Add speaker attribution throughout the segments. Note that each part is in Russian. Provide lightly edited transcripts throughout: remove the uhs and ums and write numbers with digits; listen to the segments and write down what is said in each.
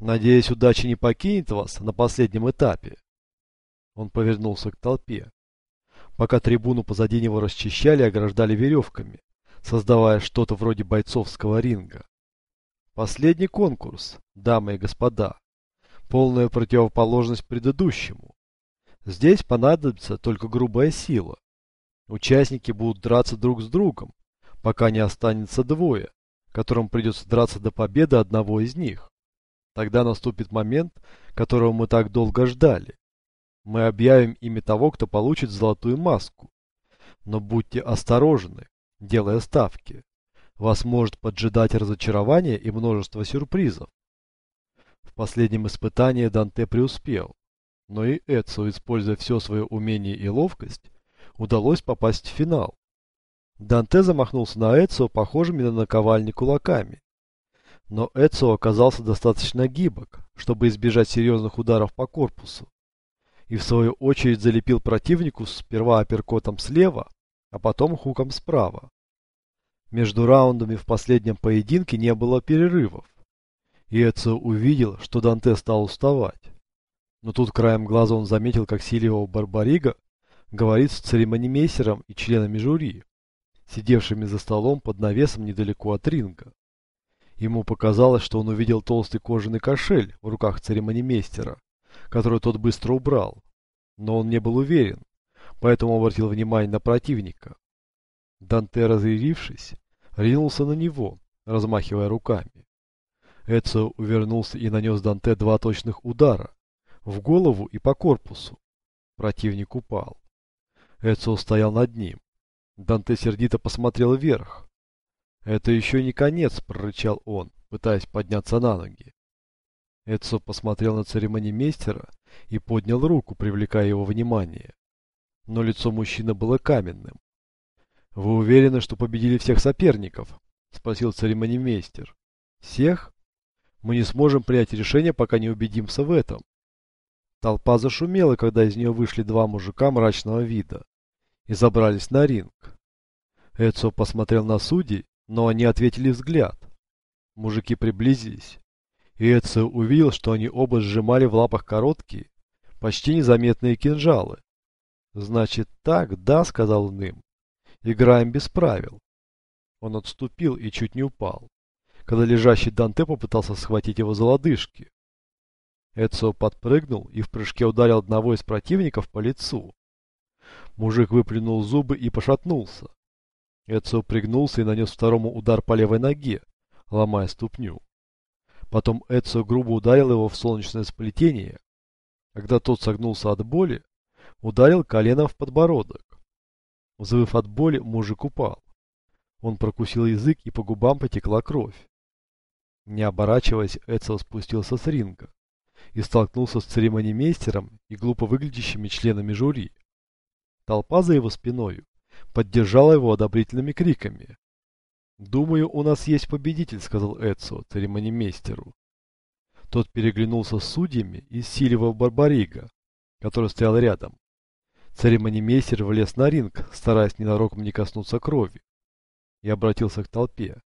Speaker 1: Надеюсь, удача не покинет вас на последнем этапе. Он повернулся к толпе. Пока трибуну позади него расчищали и ограждали веревками, создавая что-то вроде бойцовского ринга. Последний конкурс, дамы и господа. Полная противоположность предыдущему. Здесь понадобится только грубая сила. Участники будут драться друг с другом, пока не останется двое, которым придется драться до победы одного из них. Тогда наступит момент, которого мы так долго ждали. Мы объявим имя того, кто получит золотую маску. Но будьте осторожны, делая ставки. Вас может поджидать разочарование и множество сюрпризов. В последнем испытании Данте преуспел, но и Эцио, используя все свое умение и ловкость, удалось попасть в финал. Данте замахнулся на Эцио похожими на наковальни кулаками. Но Эцио оказался достаточно гибок, чтобы избежать серьезных ударов по корпусу. И в свою очередь залепил противнику сперва апперкотом слева, а потом хуком справа. Между раундами в последнем поединке не было перерывов. И Эцио увидел, что Данте стал уставать. Но тут краем глаза он заметил, как Сильвио Барбарига говорит с церемонимейстером и членами жюри, сидевшими за столом под навесом недалеко от ринга. Ему показалось, что он увидел толстый кожаный кошель в руках церемонимейстера, который тот быстро убрал. Но он не был уверен, поэтому обратил внимание на противника. Данте, разъярившись, ринулся на него, размахивая руками. Эцио увернулся и нанес Данте два точных удара, в голову и по корпусу. Противник упал. Эцио стоял над ним. Данте сердито посмотрел вверх. «Это еще не конец», — прорычал он, пытаясь подняться на ноги. Эцио посмотрел на церемонимейстера и поднял руку, привлекая его внимание. Но лицо мужчины было каменным. «Вы уверены, что победили всех соперников?» — спросил церемонимейстер. «Всех? Мы не сможем принять решение, пока не убедимся в этом». Толпа зашумела, когда из нее вышли два мужика мрачного вида и забрались на ринг. Эцио посмотрел на судей, но они ответили взгляд. Мужики приблизились, и Эцио увидел, что они оба сжимали в лапах короткие, почти незаметные кинжалы. «Значит так, да», — сказал он им, — «играем без правил». Он отступил и чуть не упал, когда лежащий Данте попытался схватить его за лодыжки. Эцио подпрыгнул и в прыжке ударил одного из противников по лицу. Мужик выплюнул зубы и пошатнулся. Эцио пригнулся и нанес второму удар по левой ноге, ломая ступню. Потом Эцио грубо ударил его в солнечное сплетение. Когда тот согнулся от боли, ударил коленом в подбородок. Взвыв от боли, мужик упал. Он прокусил язык, и по губам потекла кровь. Не оборачиваясь, Эцио спустился с ринга и столкнулся с церемонимейстером и глупо выглядящими членами жюри. Толпа за его спиною поддержала его одобрительными криками. «Думаю, у нас есть победитель», — сказал Эцио церемонимейстеру. Тот переглянулся с судьями и с Сильвио Барбарига, который стоял рядом. Церемонимейстер влез на ринг, стараясь ненароком не коснуться крови, и обратился к толпе.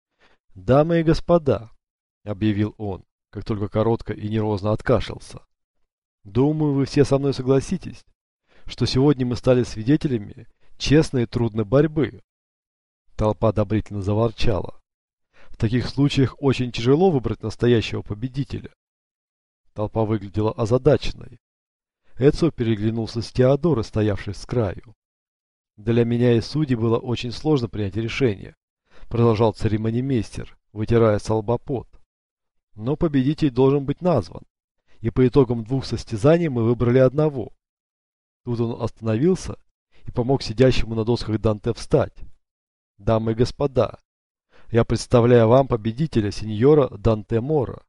Speaker 1: «Дамы и господа», — объявил он, как только коротко и нервозно откашлялся. «Думаю, вы все со мной согласитесь, что сегодня мы стали свидетелями честной и трудной борьбы». Толпа одобрительно заворчала. В таких случаях очень тяжело выбрать настоящего победителя. Толпа выглядела озадаченной. Эцио переглянулся с Теодорой, стоявшей с краю. «Для меня и судей было очень сложно принять решение», — продолжал церемонимейстер, вытирая со лба пот. «Но победитель должен быть назван, и по итогам двух состязаний мы выбрали одного». Тут он остановился и помог сидящему на досках Данте встать. «Дамы и господа, я представляю вам победителя, сеньора Данте Мора».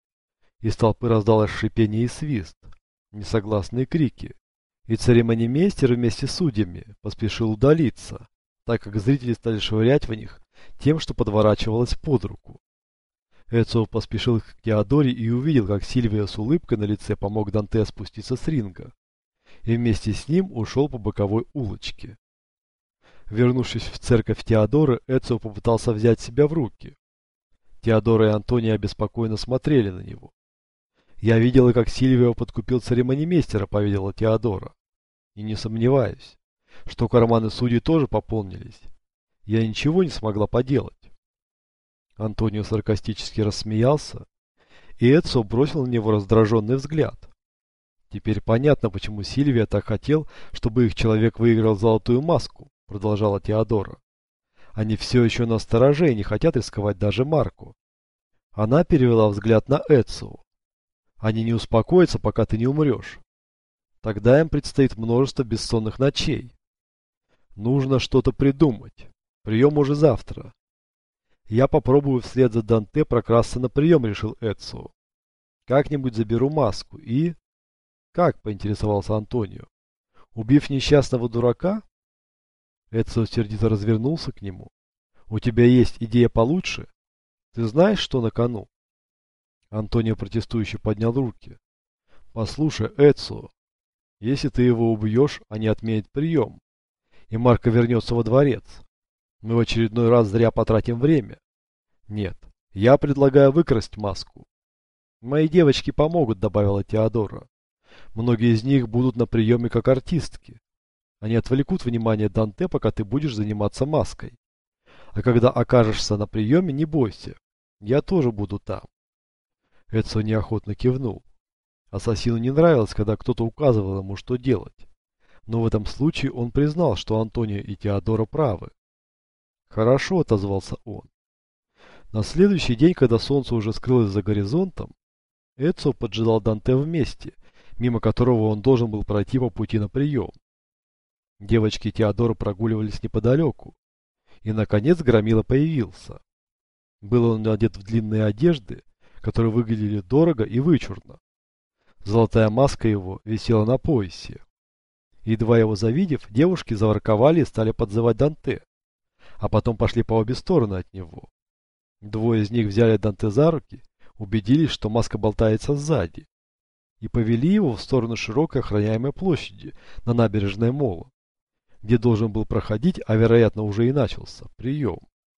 Speaker 1: Из толпы раздалось шипение и свист, несогласные крики, и церемонимейстер вместе с судьями поспешил удалиться, так как зрители стали швырять в них тем, что подворачивалось под руку. Эцио поспешил к Теодоре и увидел, как Сильвио с улыбкой на лице помог Данте спуститься с ринга, и вместе с ним ушел по боковой улочке. Вернувшись в церковь Теодоры, Эцио попытался взять себя в руки. Теодора и Антония обеспокоенно смотрели на него. Я видела, как Сильвио подкупил церемонимейстера, поведала Теодора. И не сомневаюсь, что карманы судей тоже пополнились. Я ничего не смогла поделать. Антонио саркастически рассмеялся, и Эцио бросил на него раздраженный взгляд. Теперь понятно, почему Сильвия так хотел, чтобы их человек выиграл золотую маску, продолжала Теодора. Они все еще настороже и не хотят рисковать даже Марку. Она перевела взгляд на Эцио. Они не успокоятся, пока ты не умрешь. Тогда им предстоит множество бессонных ночей. Нужно что-то придумать. Прием уже завтра. Я попробую вслед за Данте прокрасться на прием, решил Эцио. Как-нибудь заберу маску и... Как, поинтересовался Антонио. Убив несчастного дурака? Эцио сердито развернулся к нему. У тебя есть идея получше? Ты знаешь, что на кону? Антонио протестующе поднял руки. Послушай, Эцио, если ты его убьешь, они отменят прием, и Марко вернется во дворец. Мы в очередной раз зря потратим время. Нет, я предлагаю выкрасть маску. Мои девочки помогут, добавила Теодора. Многие из них будут на приеме как артистки. Они отвлекут внимание Данте, пока ты будешь заниматься маской. А когда окажешься на приеме, не бойся. Я тоже буду там. Эдсо неохотно кивнул. Ассасину не нравилось, когда кто-то указывал ему, что делать. Но в этом случае он признал, что Антонио и Теодора правы. «Хорошо», — отозвался он. На следующий день, когда солнце уже скрылось за горизонтом, Эдсо поджидал Данте в месте, мимо которого он должен был пройти по пути на прием. Девочки Теодора прогуливались неподалеку, и, наконец, Громила появился. Был он одет в длинные одежды, которые выглядели дорого и вычурно. Золотая маска его висела на поясе. Едва его завидев, девушки заворковали и стали подзывать Данте, а потом пошли по обе стороны от него. Двое из них взяли Данте за руки, убедились, что маска болтается сзади, и повели его в сторону широкой охраняемой площади на набережной Мола, где должен был проходить, а вероятно уже и начался, прием.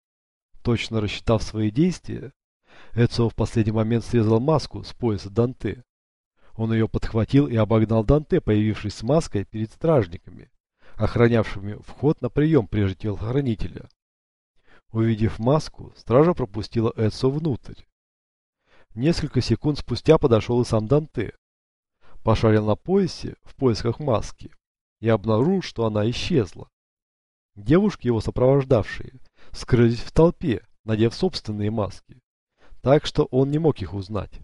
Speaker 1: Точно рассчитав свои действия, Эцио в последний момент срезал маску с пояса Данте. Он ее подхватил и обогнал Данте, появившись с маской перед стражниками, охранявшими вход на прием прежде телохранителя. Увидев маску, стража пропустила Эцио внутрь. Несколько секунд спустя подошел и сам Данте. Пошарил на поясе в поисках маски и обнаружил, что она исчезла. Девушки, его сопровождавшие, скрылись в толпе, надев собственные маски, так что он не мог их узнать.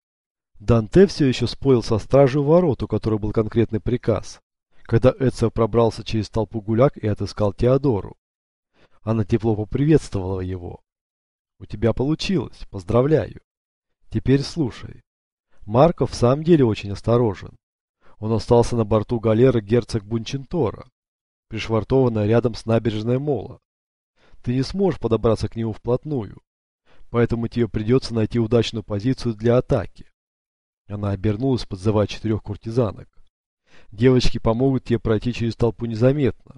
Speaker 1: Данте все еще спорил со стражей у ворот, у которой был конкретный приказ, когда Эцио пробрался через толпу гуляк и отыскал Теодору. Она тепло поприветствовала его. «У тебя получилось, поздравляю. Теперь слушай. Марко в самом деле очень осторожен. Он остался на борту галеры герцог Бунчентора, пришвартованной рядом с набережной Мола. Ты не сможешь подобраться к нему вплотную, поэтому тебе придется найти удачную позицию для атаки». Она обернулась, подзывая 4 куртизанок. «Девочки помогут тебе пройти через толпу незаметно».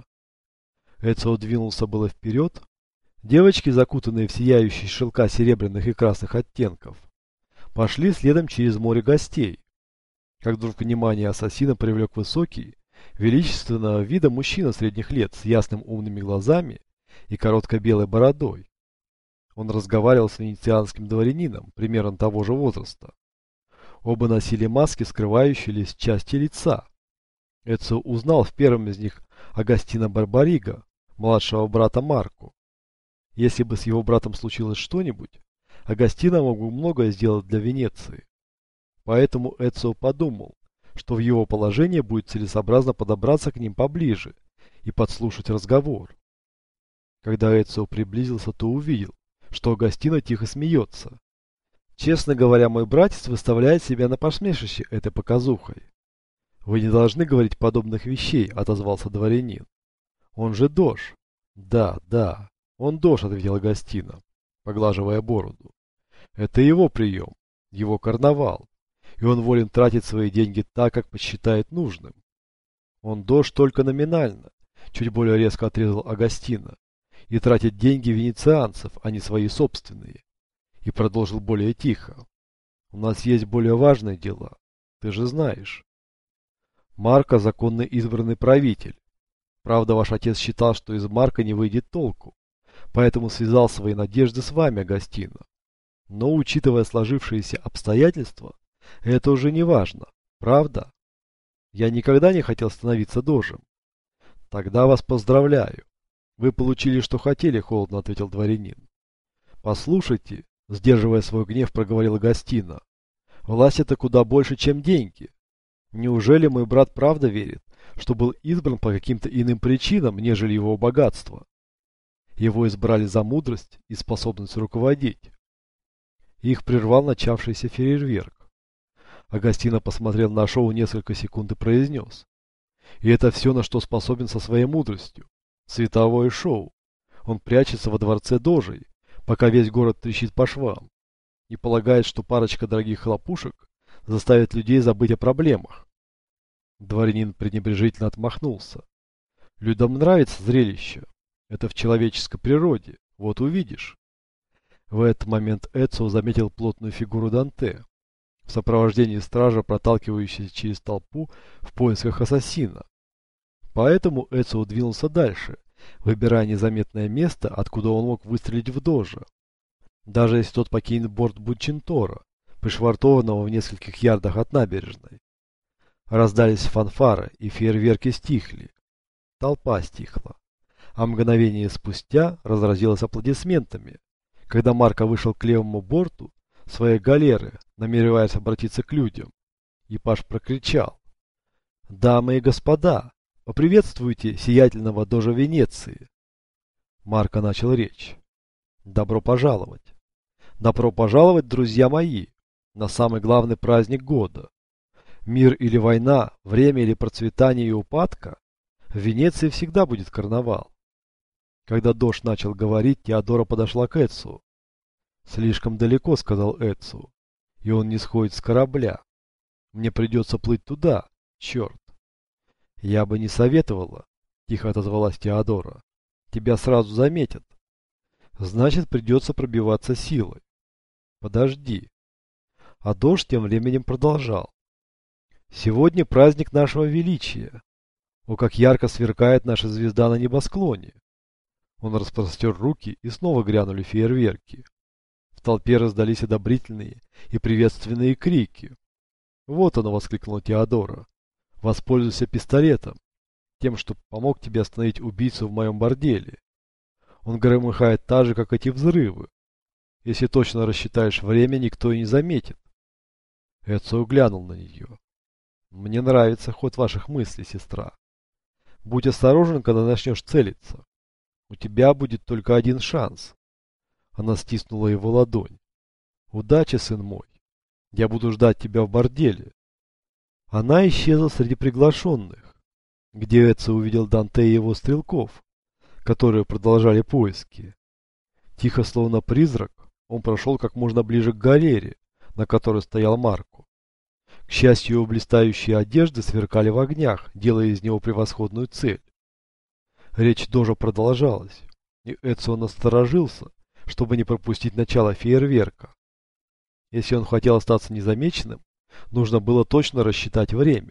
Speaker 1: Эцио двинулся было вперед. Девочки, закутанные в сияющие шелка серебряных и красных оттенков, пошли следом через море гостей. Как вдруг внимание ассасина привлек высокий, величественного вида мужчина средних лет с ясным умными глазами и короткой белой бородой. Он разговаривал с венецианским дворянином, примерно того же возраста. Оба носили маски, скрывающие лишь части лица. Эцио узнал в первом из них Агастино Барбариго, младшего брата Марко. Если бы с его братом случилось что-нибудь, Агастино мог бы многое сделать для Венеции. Поэтому Эцио подумал, что в его положении будет целесообразно подобраться к ним поближе и подслушать разговор. Когда Эцио приблизился, то увидел, что Агастино тихо смеется. «Честно говоря, мой братец выставляет себя на посмешище этой показухой». «Вы не должны говорить подобных вещей», — отозвался дворянин. «Он же дож». «Да, да, он дож», — ответил Агастино, поглаживая бороду. «Это его прием, его карнавал, и он волен тратить свои деньги так, как посчитает нужным». «Он дож только номинально», — чуть более резко отрезал Агастино, «и тратит деньги венецианцев, а не свои собственные». И продолжил более тихо. У нас есть более важные дела. Ты же знаешь. Марко – законно избранный правитель. Правда, ваш отец считал, что из Марка не выйдет толку, поэтому связал свои надежды с вами, Агастино. Но, учитывая сложившиеся обстоятельства, это уже не важно, правда? Я никогда не хотел становиться дожем. Тогда вас поздравляю. Вы получили, что хотели, холодно ответил дворянин. Послушайте, сдерживая свой гнев, проговорил Агастино. Власть это куда больше, чем деньги. Неужели мой брат правда верит, что был избран по каким-то иным причинам, нежели его богатство? Его избрали за мудрость и способность руководить. Их прервал начавшийся фейерверк. Агастино посмотрел на шоу несколько секунд и произнес. И это все, на что способен со своей мудростью. Световое шоу. Он прячется во дворце Дожей, пока весь город трещит по швам, и полагает, что парочка дорогих хлопушек заставит людей забыть о проблемах. Дворянин пренебрежительно отмахнулся. Людям нравится зрелище. Это в человеческой природе. Вот увидишь. В этот момент Эцио заметил плотную фигуру Данте в сопровождении стража, проталкивающегося через толпу в поисках ассасина. Поэтому Эцио двинулся дальше, выбирая незаметное место, откуда он мог выстрелить в Дожа. Даже если тот покинет борт Бунчинтора, пришвартованного в нескольких ярдах от набережной. Раздались фанфары, и фейерверки стихли. Толпа стихла. А мгновение спустя разразилась аплодисментами, когда Марко вышел к левому борту своей галеры, намереваясь обратиться к людям. И Паш прокричал: «Дамы и господа, поприветствуйте сиятельного Дожа Венеции!» Марко начал речь. «Добро пожаловать! Добро пожаловать, друзья мои, на самый главный праздник года! Мир или война, время или процветание и упадка, в Венеции всегда будет карнавал». Когда Дож начал говорить, Теодора подошла к Эцио. «Слишком далеко», — сказал Эцио, — «и он не сходит с корабля. Мне придется плыть туда, черт». «Я бы не советовала», — тихо отозвалась Теодора. «Тебя сразу заметят. Значит, придется пробиваться силой. Подожди». А Дож тем временем продолжал. «Сегодня праздник нашего величия. О, как ярко сверкает наша звезда на небосклоне!» Он распростер руки, и снова грянули фейерверки. В толпе раздались одобрительные и приветственные крики. «Вот оно!» — воскликнула Теодора. «Воспользуйся пистолетом, тем, что помог тебе остановить убийцу в моем борделе. Он громыхает так же, как эти взрывы. Если точно рассчитаешь время, никто и не заметит». Эцио глянул на нее. «Мне нравится ход ваших мыслей, сестра. Будь осторожен, когда начнешь целиться. У тебя будет только один шанс». Она стиснула его ладонь. «Удачи, сын мой. Я буду ждать тебя в борделе». Она исчезла среди приглашенных, где Эцио увидел Данте и его стрелков, которые продолжали поиски. Тихо, словно призрак, он прошел как можно ближе к галере, на которой стоял Марко. К счастью, его блистающие одежды сверкали в огнях, делая из него превосходную цель. Речь Дожа продолжалась, и Эцио насторожился, чтобы не пропустить начало фейерверка. Если он хотел остаться незамеченным, нужно было точно рассчитать время.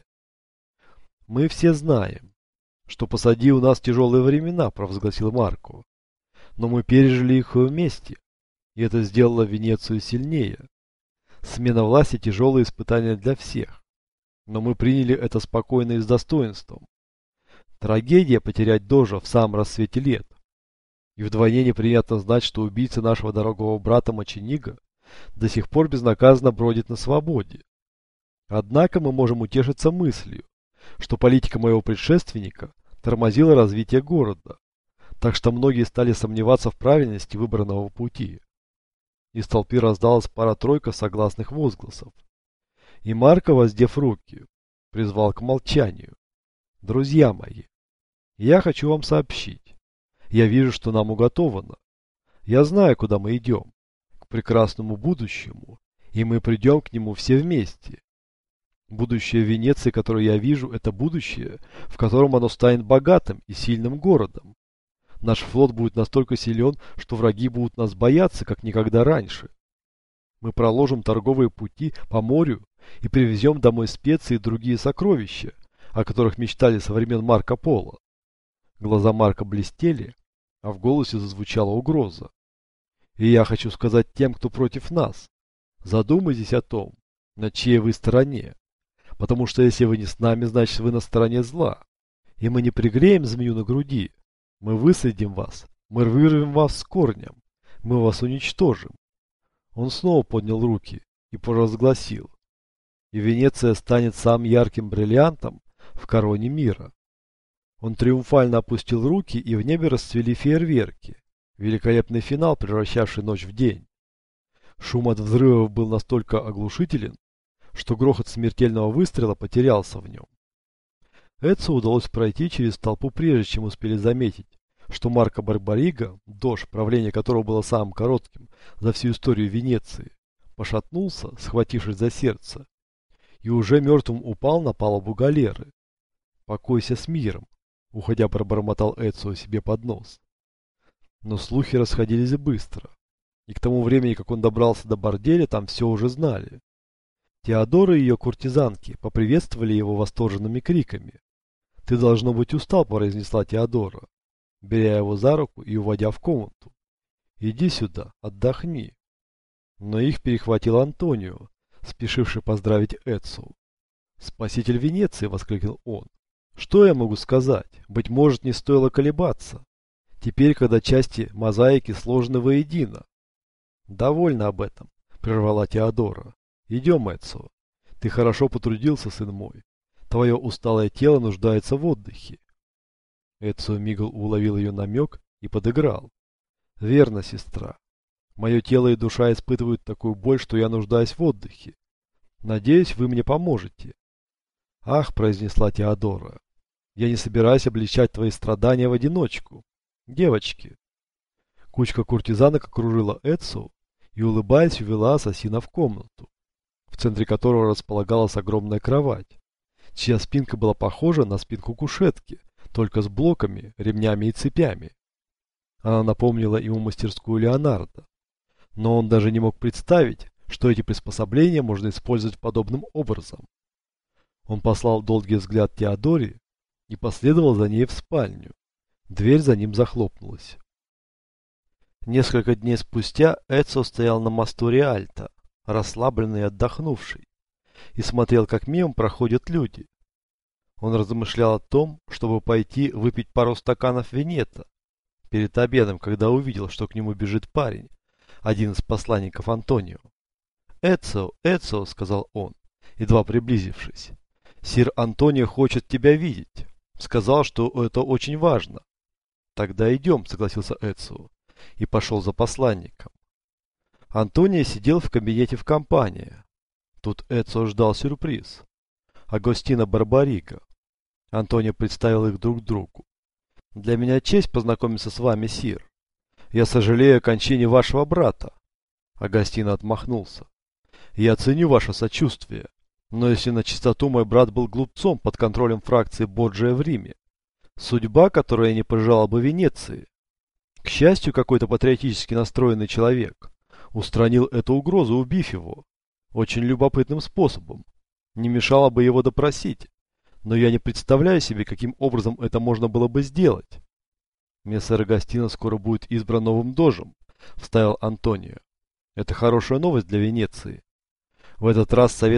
Speaker 1: «Мы все знаем, что позади у нас тяжелые времена», — провозгласил Марко. «Но мы пережили их вместе, и это сделало Венецию сильнее. Смена власти — тяжелое испытание для всех, но мы приняли это спокойно и с достоинством. Трагедия потерять Дожа в самом расцвете лет. И вдвойне неприятно знать, что убийца нашего дорогого брата Мочениго до сих пор безнаказанно бродит на свободе. Однако мы можем утешиться мыслью, что политика моего предшественника тормозила развитие города, так что многие стали сомневаться в правильности выбранного пути». Из толпы раздалась пара-тройка согласных возгласов. И Марко, воздев руки, призвал к молчанию. «Друзья мои, я хочу вам сообщить. Я вижу, что нам уготовано. Я знаю, куда мы идем. К прекрасному будущему, и мы придем к нему все вместе. Будущее Венеции, которое я вижу, это будущее, в котором оно станет богатым и сильным городом. Наш флот будет настолько силен, что враги будут нас бояться, как никогда раньше. Мы проложим торговые пути по морю и привезем домой специи и другие сокровища, о которых мечтали со времен Марко Поло. Глаза Марка блестели, а в голосе зазвучала угроза. И я хочу сказать тем, кто против нас: задумайтесь о том, на чьей вы стороне. Потому что если вы не с нами, значит вы на стороне зла. И мы не пригреем змею на груди. Мы высадим вас. Мы вырвем вас с корнем. Мы вас уничтожим. Он снова поднял руки и провозгласил: и Венеция станет самым ярким бриллиантом в короне мира. Он триумфально опустил руки, и в небе расцвели фейерверки. Великолепный финал, превращавший ночь в день. Шум от взрывов был настолько оглушителен, что грохот смертельного выстрела потерялся в нем. Эдсо удалось пройти через толпу, прежде чем успели заметить, что Марко Барбарига, дож, правление которого было самым коротким за всю историю Венеции, пошатнулся, схватившись за сердце, и уже мертвым упал на палубу галеры. «Покойся с миром», — уходя пробормотал Эдсо себе под нос. Но слухи расходились быстро, и к тому времени, как он добрался до борделя, там все уже знали. Теодора и ее куртизанки поприветствовали его восторженными криками. «Ты, должно быть, устал», — произнесла Теодора, беря его за руку и уводя в комнату. «Иди сюда, отдохни». Но их перехватил Антонио, спешивший поздравить Эдсо. «Спаситель Венеции!» — воскликнул он. «Что я могу сказать? Быть может, не стоило колебаться. Теперь, когда части мозаики сложены воедино». «Довольно об этом», — прервала Теодора. «Идем, Эдсо. Ты хорошо потрудился, сын мой. Твое усталое тело нуждается в отдыхе». Эдсо мигом уловил ее намек и подыграл. «Верно, сестра. Мое тело и душа испытывают такую боль, что я нуждаюсь в отдыхе. Надеюсь, вы мне поможете». «Ах», — произнесла Теодора, — «я не собираюсь облегчать твои страдания в одиночку. Девочки». Кучка куртизанок окружила Эдсо и, улыбаясь, увела ассасина в комнату, в центре которого располагалась огромная кровать, чья спинка была похожа на спинку кушетки, только с блоками, ремнями и цепями. Она напомнила ему мастерскую Леонардо, но он даже не мог представить, что эти приспособления можно использовать подобным образом. Он послал долгий взгляд Теодоре и последовал за ней в спальню. Дверь за ним захлопнулась. Несколько дней спустя Эдсо стоял на мосту Риальто, расслабленный и отдохнувший, и смотрел, как мимо проходят люди. Он размышлял о том, чтобы пойти выпить пару стаканов винета перед обедом, когда увидел, что к нему бежит парень, один из посланников Антонио. «Эдсо, Эдсо», — сказал он, едва приблизившись, — «сир Антонио хочет тебя видеть. Сказал, что это очень важно». «Тогда идем», — согласился Эдсо, и пошел за посланником. Антонио сидел в кабинете в компании. Тут Эдсо ждал сюрприз. Агостино Барбарига. Антонио представил их друг другу. «Для меня честь познакомиться с вами, сир. Я сожалею о кончине вашего брата». Агостино отмахнулся. «Я ценю ваше сочувствие, но если на чистоту, мой брат был глупцом под контролем фракции Борджиа в Риме. Судьба, которая не пожелала бы Венеции. К счастью, какой-то патриотически настроенный человек устранил эту угрозу, убив его. Очень любопытным способом. Не мешало бы его допросить, но я не представляю себе, каким образом это можно было бы сделать». «Мессер Агостино скоро будет избран новым дожем», — вставил Антонио. «Это хорошая новость для Венеции». «В этот раз совет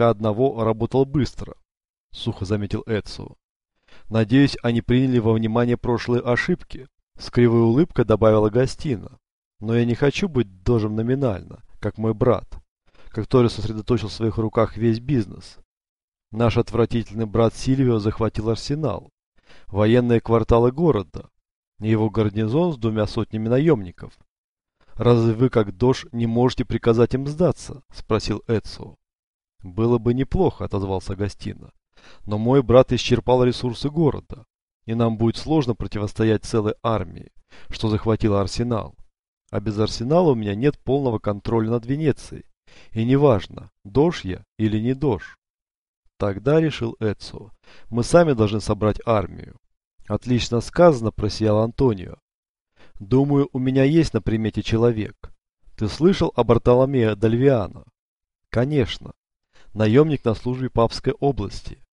Speaker 1: 41 работал быстро», — сухо заметил Эдсо. «Надеюсь, они приняли во внимание прошлые ошибки», — с кривой улыбкой добавила Агостино. «Но я не хочу быть дожем номинально, как мой брат, который сосредоточил в своих руках весь бизнес. Наш отвратительный брат Сильвио захватил арсенал, военные кварталы города и его гарнизон с 200 наемников. «Разве вы, как дож, не можете приказать им сдаться?» – спросил Эдсо. «Было бы неплохо», – отозвался Агостино. «Но мой брат исчерпал ресурсы города, и нам будет сложно противостоять целой армии, что захватила арсенал. А без арсенала у меня нет полного контроля над Венецией, и неважно, дож я или не дож». «Тогда, — решил Эдсо, — мы сами должны собрать армию». «Отлично сказано», — просиял Антонио. «Думаю, у меня есть на примете человек. Ты слышал о Бартоломео Дальвиано? Конечно. Наемник на службе папской области.